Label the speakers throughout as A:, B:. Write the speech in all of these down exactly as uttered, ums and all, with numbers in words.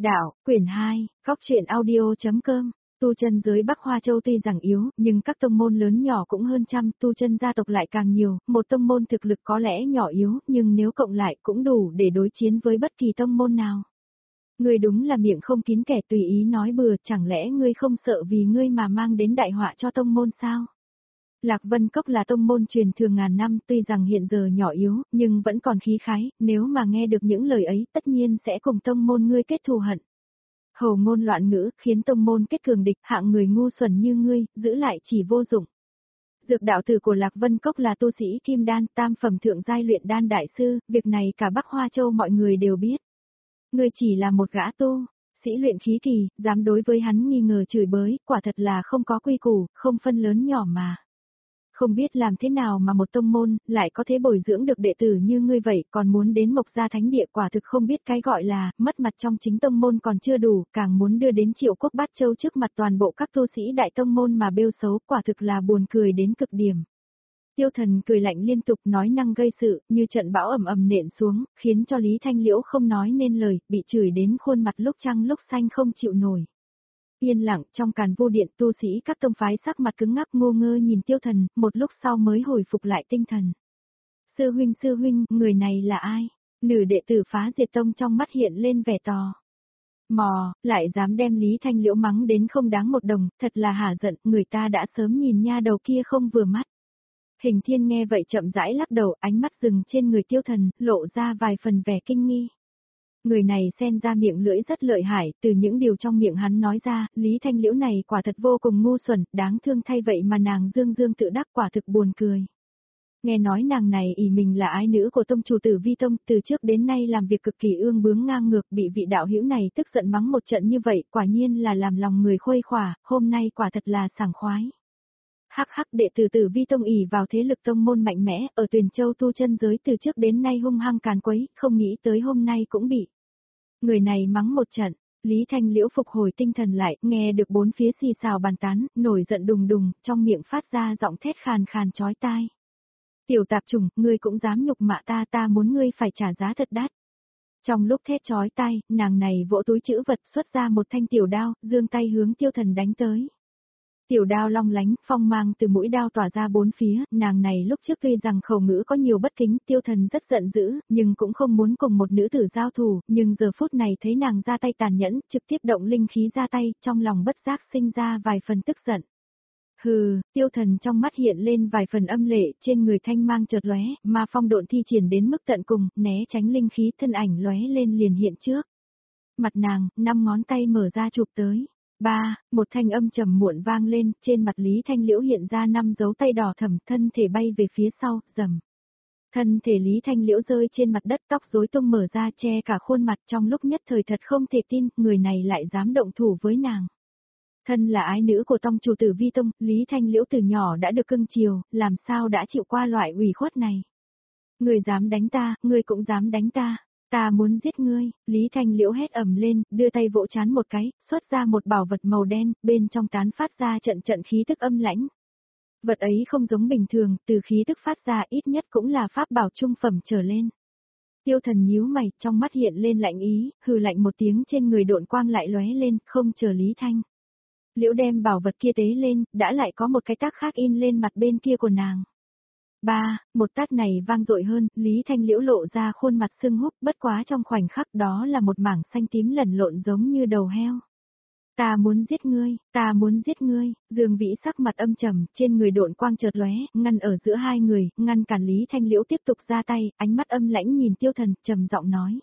A: Đạo, quyển hai, góc truyện audio.com. Tu chân giới Bắc Hoa Châu tuy rằng yếu, nhưng các tông môn lớn nhỏ cũng hơn trăm, tu chân gia tộc lại càng nhiều, một tông môn thực lực có lẽ nhỏ yếu, nhưng nếu cộng lại cũng đủ để đối chiến với bất kỳ tông môn nào. Ngươi đúng là miệng không kín kẻ tùy ý nói bừa, chẳng lẽ ngươi không sợ vì ngươi mà mang đến đại họa cho tông môn sao? Lạc Vân Cốc là tông môn truyền thường ngàn năm, tuy rằng hiện giờ nhỏ yếu, nhưng vẫn còn khí khái, nếu mà nghe được những lời ấy, tất nhiên sẽ cùng tông môn ngươi kết thù hận. Hầu ngôn loạn ngữ, khiến tông môn kết cường địch, hạng người ngu xuẩn như ngươi, giữ lại chỉ vô dụng. Dược đạo tử của Lạc Vân Cốc là tu sĩ kim đan, tam phẩm thượng giai luyện đan đại sư, việc này cả Bắc Hoa Châu mọi người đều biết. Ngươi chỉ là một gã tu sĩ luyện khí kỳ, dám đối với hắn nghi ngờ chửi bới, quả thật là không có quy củ, không phân lớn nhỏ mà. Không biết làm thế nào mà một tông môn, lại có thể bồi dưỡng được đệ tử như ngươi vậy, còn muốn đến Mộc Gia Thánh Địa, quả thực không biết cái gọi là, mất mặt trong chính tông môn còn chưa đủ, càng muốn đưa đến Triệu Quốc Bát Châu trước mặt toàn bộ các tu sĩ đại tông môn mà bêu xấu, quả thực là buồn cười đến cực điểm. Tiêu Thần cười lạnh liên tục, nói năng gây sự, như trận bão ầm ầm nện xuống, khiến cho Lý Thanh Liễu không nói nên lời, bị chửi đến khuôn mặt lúc trắng lúc xanh không chịu nổi. Yên lặng, trong Càn Vô Điện, tu sĩ các tông phái sắc mặt cứng ngắc ngô ngơ nhìn Tiêu Thần, một lúc sau mới hồi phục lại tinh thần. Sư huynh sư huynh, người này là ai? Nữ đệ tử Phá Diệt Tông trong mắt hiện lên vẻ tò mò, lại dám đem Lý Thanh Liễu mắng đến không đáng một đồng, thật là hả giận, người ta đã sớm nhìn nha đầu kia không vừa mắt. Hình Thiên nghe vậy chậm rãi lắc đầu, ánh mắt dừng trên người Tiêu Thần, lộ ra vài phần vẻ kinh nghi. Người này xen ra miệng lưỡi rất lợi hại, từ những điều trong miệng hắn nói ra, Lý Thanh Liễu này quả thật vô cùng ngu xuẩn, đáng thương thay vậy mà nàng dương dương tự đắc, quả thực buồn cười. Nghe nói nàng này ỷ mình là ái nữ của tông chủ Tử Vi Tông, từ trước đến nay làm việc cực kỳ ương bướng ngang ngược, bị vị đạo hữu này tức giận mắng một trận như vậy, quả nhiên là làm lòng người khuây khỏa, hôm nay quả thật là sảng khoái. Hắc hắc, đệ tử Tử Vi Tông ỷ vào thế lực tông môn mạnh mẽ, ở Tuyền Châu tu chân giới từ trước đến nay hung hăng càn quấy, không nghĩ tới hôm nay cũng bị người này mắng một trận. Lý Thanh Liễu phục hồi tinh thần lại, nghe được bốn phía xì xào bàn tán, nổi giận đùng đùng, trong miệng phát ra giọng thét khàn khàn chói tai. Tiểu tạp chủng, ngươi cũng dám nhục mạ ta, ta muốn ngươi phải trả giá thật đắt. Trong lúc thét chói tai, nàng này vỗ túi trữ vật xuất ra một thanh tiểu đao, giương tay hướng Tiêu Thần đánh tới. Tiểu đao long lánh, phong mang từ mũi đao tỏa ra bốn phía, nàng này lúc trước tuy rằng khẩu ngữ có nhiều bất kính, Tiêu Thần rất giận dữ, nhưng cũng không muốn cùng một nữ tử giao thủ, nhưng giờ phút này thấy nàng ra tay tàn nhẫn, trực tiếp động linh khí ra tay, trong lòng bất giác sinh ra vài phần tức giận. Hừ, Tiêu Thần trong mắt hiện lên vài phần âm lệ, trên người thanh mang chợt lóe, mà phong độn thi triển đến mức tận cùng, né tránh linh khí, thân ảnh lóe lên liền hiện trước. Mặt nàng, năm ngón tay mở ra chụp tới. Ba, một thanh âm trầm muộn vang lên, trên mặt Lý Thanh Liễu hiện ra năm dấu tay đỏ thẫm, thân thể bay về phía sau, rầm. Thân thể Lý Thanh Liễu rơi trên mặt đất, tóc rối tung mở ra che cả khuôn mặt, trong lúc nhất thời thật không thể tin, người này lại dám động thủ với nàng. Thân là ái nữ của tông chủ Tử Vi Tông, Lý Thanh Liễu từ nhỏ đã được cưng chiều, làm sao đã chịu qua loại ủy khuất này. Người dám đánh ta, người cũng dám đánh ta. Ta muốn giết ngươi, Lý Thanh Liễu hét ầm lên, đưa tay vỗ chán một cái, xuất ra một bảo vật màu đen, bên trong tán phát ra trận trận khí tức âm lãnh. Vật ấy không giống bình thường, từ khí tức phát ra ít nhất cũng là pháp bảo trung phẩm trở lên. Tiêu Thần nhíu mày, trong mắt hiện lên lạnh ý, hừ lạnh một tiếng, trên người độn quang lại lóe lên, không chờ Lý Thanh Liễu đem bảo vật kia tế lên, đã lại có một cái tác khác in lên mặt bên kia của nàng. Ba, một tát này vang dội hơn, Lý Thanh Liễu lộ ra khuôn mặt sưng húp, bất quá trong khoảnh khắc đó là một mảng xanh tím lẩn lộn giống như đầu heo. Ta muốn giết ngươi, ta muốn giết ngươi, Dương Vĩ sắc mặt âm trầm, trên người độn quang chợt lóe, ngăn ở giữa hai người, ngăn cản Lý Thanh Liễu tiếp tục ra tay, ánh mắt âm lãnh nhìn Tiêu Thần, trầm giọng nói.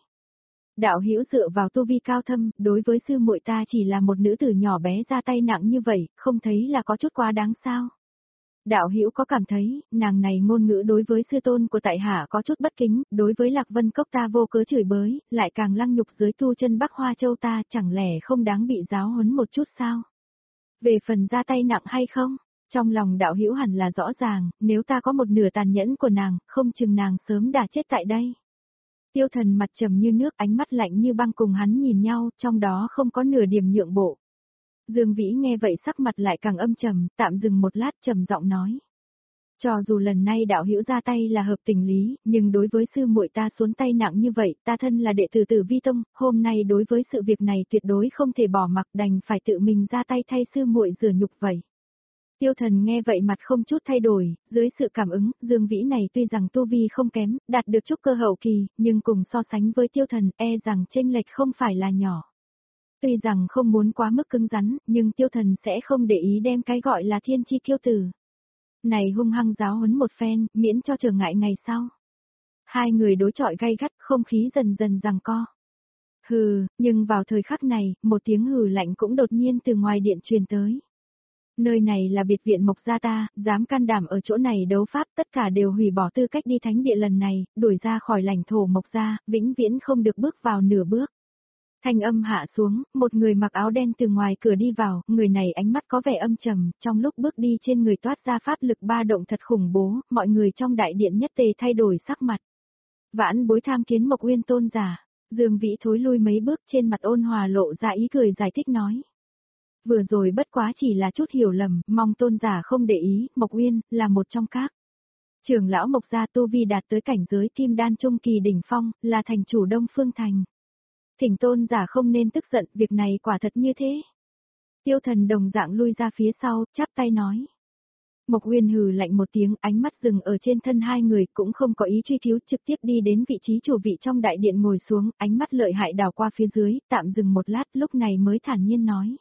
A: Đạo hữu dựa vào tu vi cao thâm, đối với sư muội ta chỉ là một nữ tử nhỏ bé ra tay nặng như vậy, không thấy là có chút quá đáng sao? Đạo hữu có cảm thấy, nàng này ngôn ngữ đối với sư tôn của tại hạ có chút bất kính, đối với Lạc Vân Cốc ta vô cớ chửi bới, lại càng lăng nhục dưới tu chân Bắc Hoa Châu ta, chẳng lẽ không đáng bị giáo huấn một chút sao? Về phần ra tay nặng hay không? Trong lòng đạo hữu hẳn là rõ ràng, nếu ta có một nửa tàn nhẫn của nàng, không chừng nàng sớm đã chết tại đây. Tiêu Thần mặt trầm như nước, ánh mắt lạnh như băng cùng hắn nhìn nhau, trong đó không có nửa điểm nhượng bộ. Dương Vĩ nghe vậy sắc mặt lại càng âm trầm, tạm dừng một lát trầm giọng nói. Cho dù lần này đạo hữu ra tay là hợp tình lý, nhưng đối với sư muội ta xuống tay nặng như vậy, ta thân là đệ tử Tử Vi Tông, hôm nay đối với sự việc này tuyệt đối không thể bỏ mặc, đành phải tự mình ra tay thay sư muội rửa nhục vậy. Tiêu Thần nghe vậy mặt không chút thay đổi, dưới sự cảm ứng, Dương Vĩ này tuy rằng tu vi không kém, đạt được trúc cơ hậu kỳ, nhưng cùng so sánh với Tiêu Thần e rằng chênh lệch không phải là nhỏ. Tuy rằng không muốn quá mức cứng rắn, nhưng Tiêu Thần sẽ không để ý đem cái gọi là thiên chi kiêu tử này hung hăng giáo huấn một phen, miễn cho trở ngại ngày sau. Hai người đối chọi gay gắt, không khí dần dần giằng co. Hừ, nhưng vào thời khắc này, một tiếng hừ lạnh cũng đột nhiên từ ngoài điện truyền tới. Nơi này là biệt viện Mộc gia ta, dám can đảm ở chỗ này đấu pháp, tất cả đều hủy bỏ tư cách đi thánh địa lần này, đuổi ra khỏi lãnh thổ Mộc gia, vĩnh viễn không được bước vào nửa bước. Thanh âm hạ xuống, một người mặc áo đen từ ngoài cửa đi vào, người này ánh mắt có vẻ âm trầm, trong lúc bước đi trên người toát ra pháp lực ba động thật khủng bố, mọi người trong đại điện nhất tề thay đổi sắc mặt. Vãn bối tham kiến Mộc Uyên tôn giả, Dương Vĩ thối lui mấy bước, trên mặt ôn hòa lộ ra ý cười giải thích nói. Vừa rồi bất quá chỉ là chút hiểu lầm, mong tôn giả không để ý, Mộc Uyên, là một trong các trưởng lão Mộc gia tu vi đạt tới cảnh giới kim đan trung kỳ đỉnh phong, là thành chủ Đông Phương Thành. Thỉnh tôn giả không nên tức giận, việc này quả thật như thế. Tiêu Thần đồng dạng lui ra phía sau, chắp tay nói. Mộc Uyên hừ lạnh một tiếng, ánh mắt dừng ở trên thân hai người, cũng không có ý truy cứu, trực tiếp đi đến vị trí chủ vị trong đại điện ngồi xuống, ánh mắt lợi hại đảo qua phía dưới, tạm dừng một lát, lúc này mới thản nhiên nói.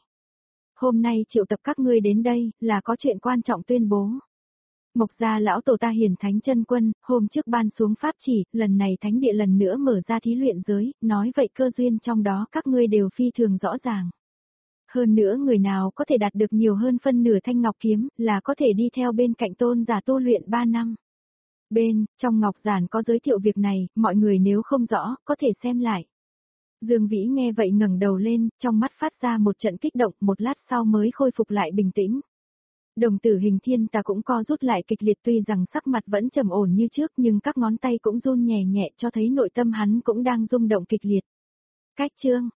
A: Hôm nay triệu tập các ngươi đến đây, là có chuyện quan trọng tuyên bố. Mộc gia lão tổ ta hiển thánh chân quân, hôm trước ban xuống pháp chỉ, lần này thánh địa lần nữa mở ra thí luyện giới, nói vậy cơ duyên trong đó các ngươi đều phi thường rõ ràng. Hơn nữa người nào có thể đạt được nhiều hơn phân nửa thanh ngọc kiếm, là có thể đi theo bên cạnh tôn giả tu luyện ba năm. Bên, trong ngọc giản có giới thiệu việc này, mọi người nếu không rõ, có thể xem lại. Dương Vĩ nghe vậy ngẩng đầu lên, trong mắt phát ra một trận kích động, một lát sau mới khôi phục lại bình tĩnh. Đồng tử Hình Thiên ta cũng co rút lại kịch liệt, tuy rằng sắc mặt vẫn trầm ổn như trước nhưng các ngón tay cũng run nhẹ nhẹ cho thấy nội tâm hắn cũng đang rung động kịch liệt. Cách chương